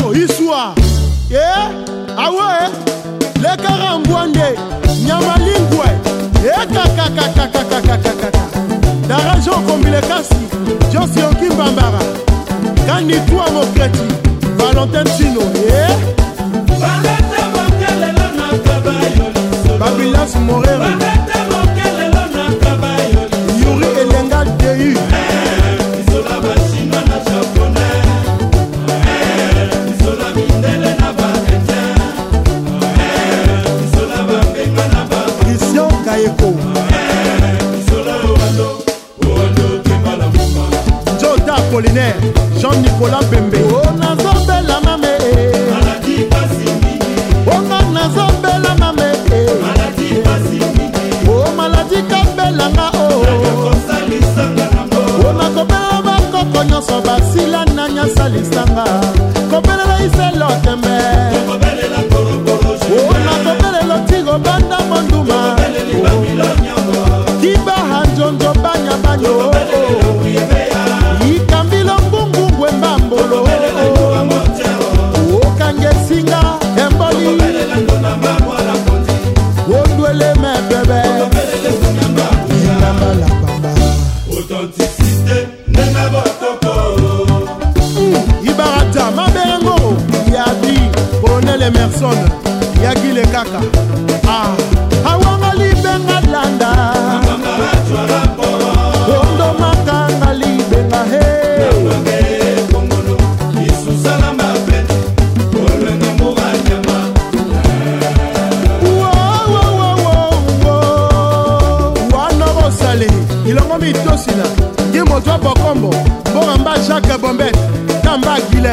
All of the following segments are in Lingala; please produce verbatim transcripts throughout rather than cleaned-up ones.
Yo, Iswa. Yeah, awe. Le Karambouande. Nyamalingwe. Eh, kaka, kaka, kaka, kaka, kaka. Darajon Kombile Kasi. Josi Okim Bambara. Kandi Toua Mokreti. Valentin Chino. Yeah. Babilas Morero. Yuri Elenga Deyu. Christian Kayeko. Jota Apollinaire. Jean-Nicolas Bembe. Oh, Nazobela Mame. Oh, Nazobela Mame. Oh, Maladi Kabelanga. Oh, oh, Nakobela Bakoko Nyoso Basila Nanya Salisanga. Kobela Iselo Tembe. Oh, Nakobela Lotigo Banda Monduma. Kiba Hanjonjo Banya Banyo. Ikambilo Mbungu Mbambolo. Oh, Kange Singa Emboli. Ondwele me bebe. Inamba la bamba. Authenticité Nenga Botoko. Ibarata Maberengo. Yadi Colonel Emerson. Yagi le kaka. Ah, Hawangali Benga Landa. Ondo Makanga Libenga He. Ilongo mitosina Gimo Toa Bokombo Boramba Jacques Bombette Tamba Guillet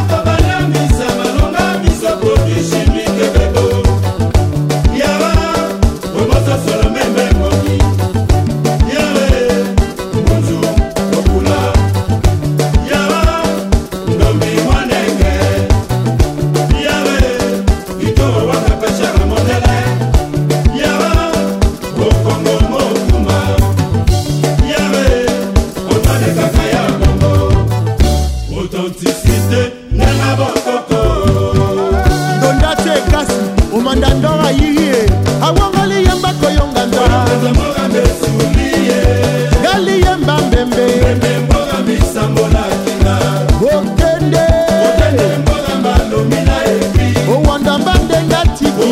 Authenticité Nenga Botoko. Dondache Kasi Omandandora Yie Awangali Yemba Koyonganda Gali Yemba Mbembe Okende Owanda Mbandenga Tiki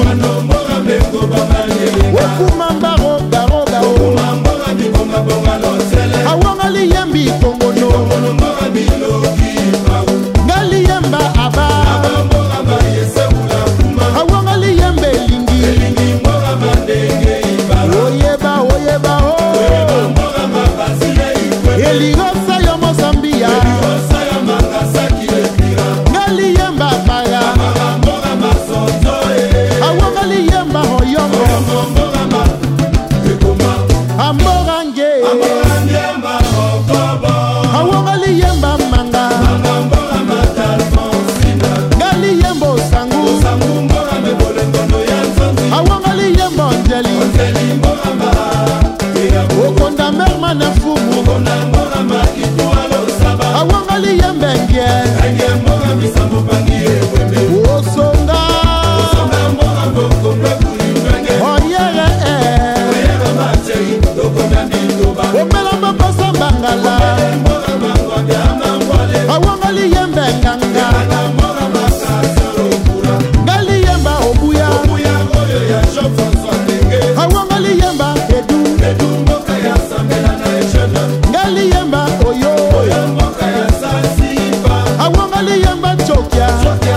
Okuma Roga Roga Awangali Yembi Kongono Gali Yemba Aba Awangali Yembe Lingi Oyeba Oyeba Eligosa yo Mozambia Gali Yemba Baya Awangali Yemba Hoyongo Amorange Awangali Yemba Manga Gali Yembo Sangu Awangali Yembo Njeli Okonda Mermana Fumu Awangali Yembe Nge Osonga Oyere Omelamba Bosa Bangala Awangali Yembe Nganga Gali Yemba Obuya Awangali Yemba Edu Gali Yemba Oyo Awangali Yemba Chokia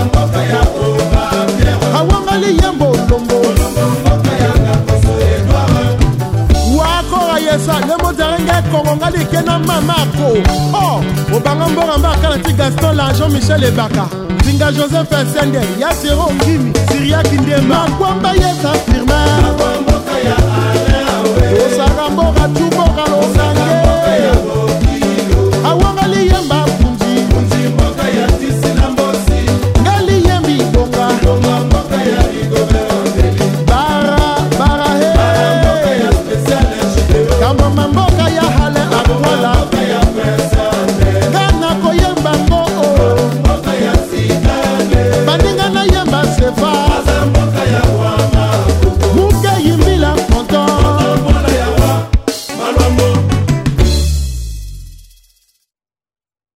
Awangali Yembo Lombo Wakora Yesa Lemo Zarenge Kongongali Kena Mamako Oh Obanga Mbora Mbaka Nati Gaston la Jean-Michel Ebaka Zinga Joseph Sende Yasero Ngimi Syria Kindema Kwamba Yesa Firma Osara Mbora Tubora Losanga